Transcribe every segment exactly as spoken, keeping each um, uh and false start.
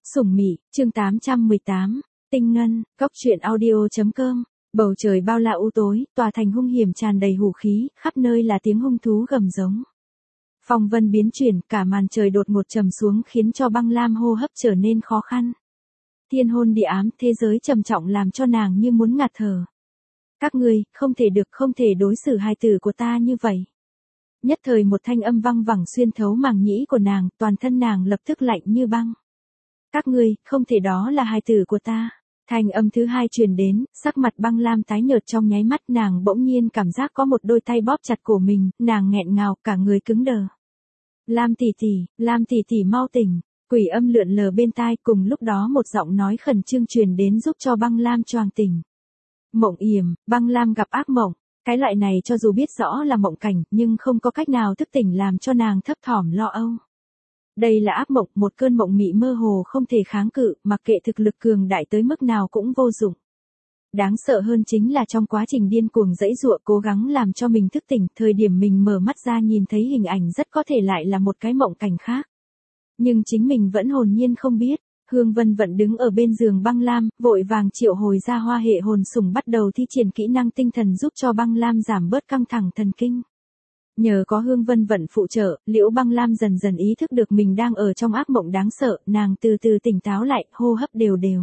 Sủng Mị, chương tám trăm mười tám, Tinh Ngân, Cốc truyện audio chấm com. Bầu trời bao la u tối, tòa thành hung hiểm tràn đầy hủ khí, khắp nơi là tiếng hung thú gầm giống. Phong vân biến chuyển, cả màn trời đột ngột trầm xuống khiến cho Băng Lam hô hấp trở nên khó khăn. Thiên hôn địa ám, thế giới trầm trọng làm cho nàng như muốn ngạt thở. Các ngươi, không thể được, không thể đối xử hài tử của ta như vậy. Nhất thời một thanh âm văng vẳng xuyên thấu màng nhĩ của nàng, toàn thân nàng lập tức lạnh như băng. Các ngươi, không thể, đó là hài tử của ta. Thanh âm thứ hai truyền đến, sắc mặt Băng Lam tái nhợt trong nháy mắt, nàng bỗng nhiên cảm giác có một đôi tay bóp chặt cổ mình, nàng nghẹn ngào, cả người cứng đờ. Lam tỷ tỷ, Lam tỷ tỷ mau tỉnh. Quỷ âm lượn lờ bên tai, cùng lúc đó một giọng nói khẩn trương truyền đến giúp cho Băng Lam choàng tỉnh. Mộng yểm, Băng Lam gặp ác mộng. Cái loại này cho dù biết rõ là mộng cảnh, nhưng không có cách nào thức tỉnh làm cho nàng thấp thỏm lo âu. Đây là ác mộng, một cơn mộng mị mơ hồ không thể kháng cự, mặc kệ thực lực cường đại tới mức nào cũng vô dụng. Đáng sợ hơn chính là trong quá trình điên cuồng giãy giụa cố gắng làm cho mình thức tỉnh, thời điểm mình mở mắt ra nhìn thấy hình ảnh rất có thể lại là một cái mộng cảnh khác. Nhưng chính mình vẫn hồn nhiên không biết. Hương Vân Vận đứng ở bên giường Băng Lam, vội vàng triệu hồi ra hoa hệ hồn sủng bắt đầu thi triển kỹ năng tinh thần giúp cho Băng Lam giảm bớt căng thẳng thần kinh. Nhờ có Hương Vân Vận phụ trợ, Liễu Băng Lam dần dần ý thức được mình đang ở trong ác mộng đáng sợ, nàng từ từ tỉnh táo lại, hô hấp đều đều.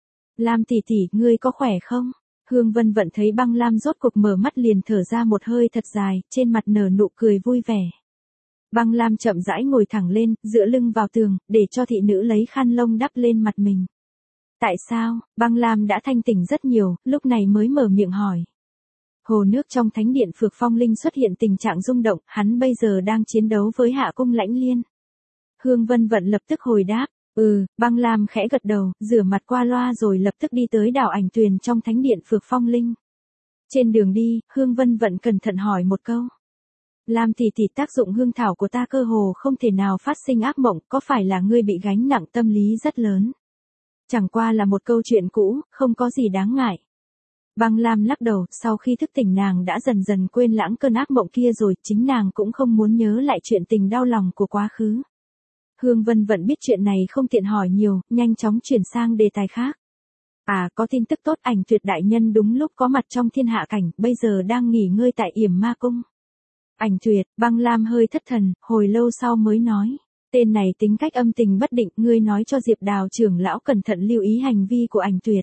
Lam tỷ tỷ, ngươi có khỏe không? Hương Vân Vận thấy Băng Lam rốt cuộc mở mắt liền thở ra một hơi thật dài, trên mặt nở nụ cười vui vẻ. Băng Lam chậm rãi ngồi thẳng lên, dựa lưng vào tường, để cho thị nữ lấy khăn lông đắp lên mặt mình. Tại sao? Băng Lam đã thanh tỉnh rất nhiều, lúc này mới mở miệng hỏi. Hồ nước trong thánh điện Phược Phong Linh xuất hiện tình trạng rung động, hắn bây giờ đang chiến đấu với Hạ Cung Lãnh Liên. Hương Vân Vận lập tức hồi đáp, ừ, Băng Lam khẽ gật đầu, rửa mặt qua loa rồi lập tức đi tới đảo Ảnh Tuyền trong thánh điện Phược Phong Linh. Trên đường đi, Hương Vân Vận cẩn thận hỏi một câu. Lam tỷ tỷ, tác dụng hương thảo của ta cơ hồ không thể nào phát sinh ác mộng, có phải là ngươi bị gánh nặng tâm lý rất lớn? Chẳng qua là một câu chuyện cũ, không có gì đáng ngại. Băng Lam lắc đầu, sau khi thức tỉnh nàng đã dần dần quên lãng cơn ác mộng kia rồi, chính nàng cũng không muốn nhớ lại chuyện tình đau lòng của quá khứ. Hương Vân Vận biết chuyện này không tiện hỏi nhiều, nhanh chóng chuyển sang đề tài khác. À, có tin tức tốt, Ảnh Tuyệt đại nhân đúng lúc có mặt trong thiên hạ cảnh, bây giờ đang nghỉ ngơi tại Yểm Ma Cung. Ảnh Tuyệt, Băng Lam hơi thất thần, hồi lâu sau mới nói. Tên này tính cách âm tình bất định, ngươi nói cho Diệp Đào trưởng lão cẩn thận lưu ý hành vi của Ảnh Tuyệt.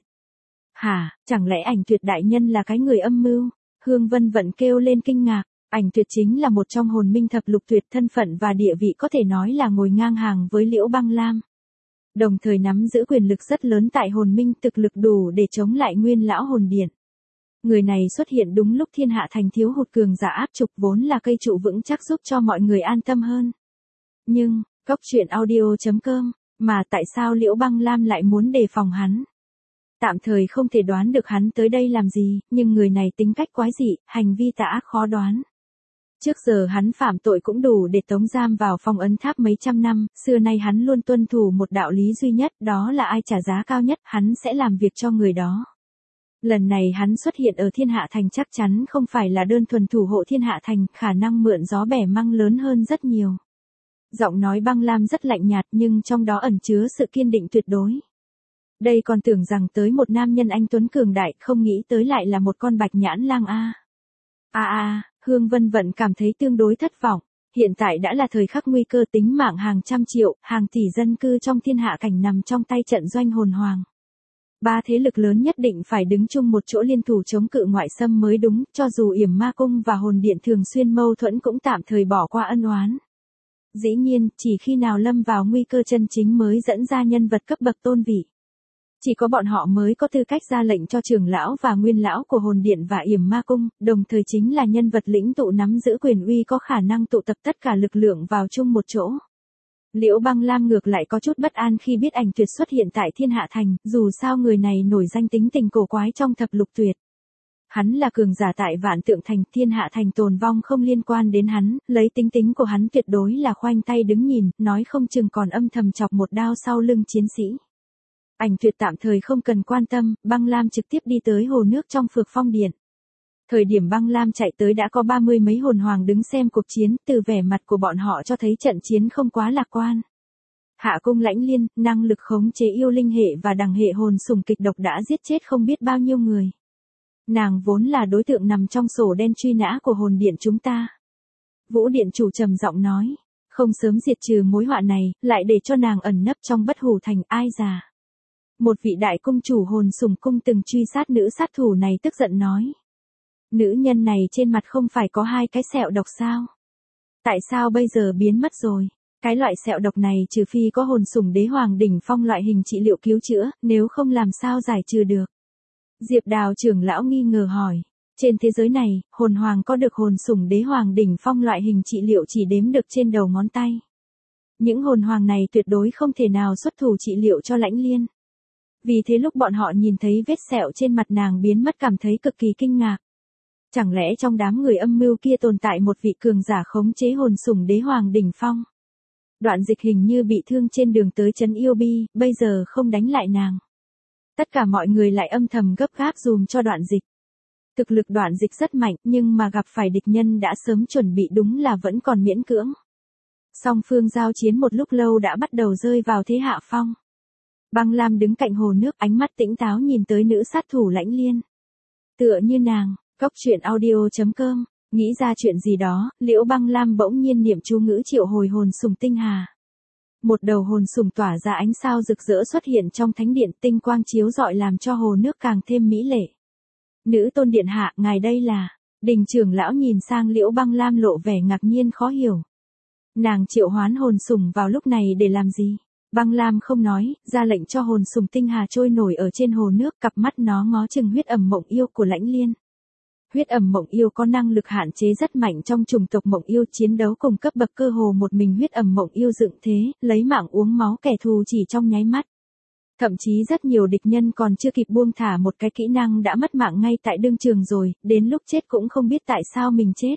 Hả, chẳng lẽ Ảnh Tuyệt đại nhân là cái người âm mưu? Hương Vân Vận kêu lên kinh ngạc. Ảnh Tuyệt chính là một trong hồn minh thập lục tuyệt, thân phận và địa vị có thể nói là ngồi ngang hàng với Liễu Băng Lam. Đồng thời nắm giữ quyền lực rất lớn tại hồn minh, thực lực đủ để chống lại Nguyên lão hồn điện. Người này xuất hiện đúng lúc thiên hạ thành thiếu hụt cường giả áp trục, vốn là cây trụ vững chắc giúp cho mọi người an tâm hơn. Nhưng, Cốc truyện audio chấm com, mà tại sao Liễu Băng Lam lại muốn đề phòng hắn? Tạm thời không thể đoán được hắn tới đây làm gì, nhưng người này tính cách quái dị, hành vi tà ác khó đoán. Trước giờ hắn phạm tội cũng đủ để tống giam vào phong ấn tháp mấy trăm năm, xưa nay hắn luôn tuân thủ một đạo lý duy nhất, đó là ai trả giá cao nhất, hắn sẽ làm việc cho người đó. Lần này hắn xuất hiện ở thiên hạ thành chắc chắn không phải là đơn thuần thủ hộ thiên hạ thành, khả năng mượn gió bẻ măng lớn hơn rất nhiều. Giọng nói Băng Lam rất lạnh nhạt nhưng trong đó ẩn chứa sự kiên định tuyệt đối. Đây còn tưởng rằng tới một nam nhân anh tuấn cường đại, không nghĩ tới lại là một con bạch nhãn lang a. A a, Hương Vân Vận cảm thấy tương đối thất vọng. Hiện tại đã là thời khắc nguy cơ, tính mạng hàng trăm triệu, hàng tỷ dân cư trong thiên hạ cảnh nằm trong tay trận doanh hồn hoàng. Ba thế lực lớn nhất định phải đứng chung một chỗ liên thủ chống cự ngoại xâm mới đúng, cho dù Yểm Ma Cung và hồn điện thường xuyên mâu thuẫn cũng tạm thời bỏ qua ân oán. Dĩ nhiên, chỉ khi nào lâm vào nguy cơ chân chính mới dẫn ra nhân vật cấp bậc tôn vị. Chỉ có bọn họ mới có tư cách ra lệnh cho trưởng lão và nguyên lão của hồn điện và Yểm Ma Cung, đồng thời chính là nhân vật lĩnh tụ nắm giữ quyền uy có khả năng tụ tập tất cả lực lượng vào chung một chỗ. Liễu Băng Lam ngược lại có chút bất an khi biết Ảnh Tuyệt xuất hiện tại thiên hạ thành, dù sao người này nổi danh tính tình cổ quái trong thập lục tuyệt. Hắn là cường giả tại Vạn Tượng Thành, thiên hạ thành tồn vong không liên quan đến hắn, lấy tính tính của hắn tuyệt đối là khoanh tay đứng nhìn, nói không chừng còn âm thầm chọc một đao sau lưng chiến sĩ. Ảnh Tuyệt tạm thời không cần quan tâm, Băng Lam trực tiếp đi tới hồ nước trong Phược Phong Điện. Thời điểm Băng Lam chạy tới đã có ba mươi mấy hồn hoàng đứng xem cuộc chiến, từ vẻ mặt của bọn họ cho thấy trận chiến không quá lạc quan. Hạ cung Lãnh Liên, năng lực khống chế yêu linh hệ và đằng hệ hồn sủng kịch độc đã giết chết không biết bao nhiêu người. Nàng vốn là đối tượng nằm trong sổ đen truy nã của hồn điện chúng ta. Vũ điện chủ trầm giọng nói, không sớm diệt trừ mối họa này, lại để cho nàng ẩn nấp trong Bất Hủ Thành, ai già. Một vị đại cung chủ hồn sủng cung từng truy sát nữ sát thủ này tức giận nói. Nữ nhân này trên mặt không phải có hai cái sẹo độc sao? Tại sao bây giờ biến mất rồi? Cái loại sẹo độc này trừ phi có hồn sủng đế hoàng đỉnh phong loại hình trị liệu cứu chữa, nếu không làm sao giải trừ được. Diệp Đào trưởng lão nghi ngờ hỏi. Trên thế giới này, hồn hoàng có được hồn sủng đế hoàng đỉnh phong loại hình trị liệu chỉ đếm được trên đầu ngón tay. Những hồn hoàng này tuyệt đối không thể nào xuất thủ trị liệu cho Lãnh Liên. Vì thế lúc bọn họ nhìn thấy vết sẹo trên mặt nàng biến mất cảm thấy cực kỳ kinh ngạc. Chẳng lẽ trong đám người âm mưu kia tồn tại một vị cường giả khống chế hồn sủng đế hoàng đỉnh phong? Đoạn Dịch hình như bị thương trên đường tới trấn Yêu Bi, bây giờ không đánh lại nàng. Tất cả mọi người lại âm thầm gấp gáp dùm cho Đoạn Dịch. Thực lực Đoạn Dịch rất mạnh, nhưng mà gặp phải địch nhân đã sớm chuẩn bị đúng là vẫn còn miễn cưỡng. Song phương giao chiến một lúc lâu đã bắt đầu rơi vào thế hạ phong. Băng Lam đứng cạnh hồ nước, ánh mắt tĩnh táo nhìn tới nữ sát thủ Lãnh Liên. Tựa như nàng, Cốc truyện audio chấm com, nghĩ ra chuyện gì đó, Liễu Băng Lam bỗng nhiên niệm chú ngữ triệu hồi hồn sủng tinh hà. Một đầu hồn sủng tỏa ra ánh sao rực rỡ xuất hiện trong thánh điện, tinh quang chiếu rọi làm cho hồ nước càng thêm mỹ lệ. Nữ tôn điện hạ, ngài đây là? Đình trưởng lão nhìn sang Liễu Băng Lam lộ vẻ ngạc nhiên khó hiểu. Nàng triệu hoán hồn sủng vào lúc này để làm gì? Băng Lam không nói, ra lệnh cho hồn sủng tinh hà trôi nổi ở trên hồ nước, cặp mắt nó ngó chừng huyết ẩm mộng yêu của Lãnh Liên. Huyết ẩm mộng yêu có năng lực hạn chế rất mạnh trong chủng tộc mộng yêu, chiến đấu cùng cấp bậc cơ hồ một mình huyết ẩm mộng yêu dựng thế, lấy mạng uống máu kẻ thù chỉ trong nháy mắt. Thậm chí rất nhiều địch nhân còn chưa kịp buông thả một cái kỹ năng đã mất mạng ngay tại đương trường rồi, đến lúc chết cũng không biết tại sao mình chết.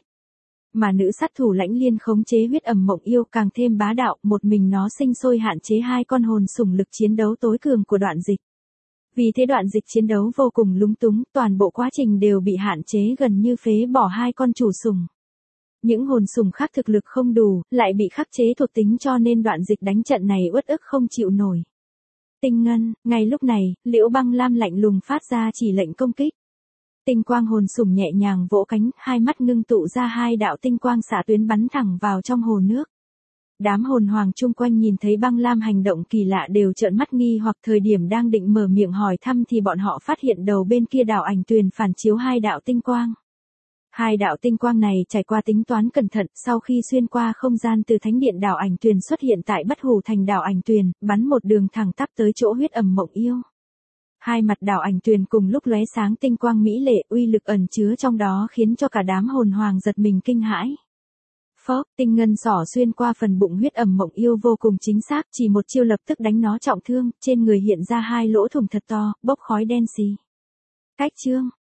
Mà nữ sát thủ Lãnh Liên khống chế huyết ẩm mộng yêu càng thêm bá đạo, một mình nó sinh sôi hạn chế hai con hồn sủng lực chiến đấu tối cường của Đoạn Dịch. Vì thế Đoạn Dịch chiến đấu vô cùng lúng túng, toàn bộ quá trình đều bị hạn chế gần như phế bỏ hai con chủ sủng. Những hồn sủng khác thực lực không đủ, lại bị khắc chế thuộc tính cho nên Đoạn Dịch đánh trận này uất ức không chịu nổi. Tinh ngân, ngay lúc này, Liễu Băng Lam lạnh lùng phát ra chỉ lệnh công kích. Tinh quang hồn sủng nhẹ nhàng vỗ cánh, hai mắt ngưng tụ ra hai đạo tinh quang xạ tuyến bắn thẳng vào trong hồ nước. Đám hồn hoàng chung quanh nhìn thấy Băng Lam hành động kỳ lạ đều trợn mắt nghi hoặc thời điểm đang định mở miệng hỏi thăm thì bọn họ phát hiện đầu bên kia đảo ảnh tuyền phản chiếu hai đạo tinh quang. Hai đạo tinh quang này trải qua tính toán cẩn thận, sau khi xuyên qua không gian từ thánh điện đảo ảnh tuyền xuất hiện tại Bất Hủ Thành đảo ảnh tuyền, bắn một đường thẳng tắp tới chỗ huyết ẩm mộng yêu. Hai mặt đảo ảnh tuyền cùng lúc lóe sáng tinh quang mỹ lệ, uy lực ẩn chứa trong đó khiến cho cả đám hồn hoàng giật mình kinh hãi. Phốc, tinh ngân xỏ xuyên qua phần bụng huyết ẩm mộng yêu vô cùng chính xác, chỉ một chiêu lập tức đánh nó trọng thương, trên người hiện ra hai lỗ thủng thật to, bốc khói đen xì. Cách chương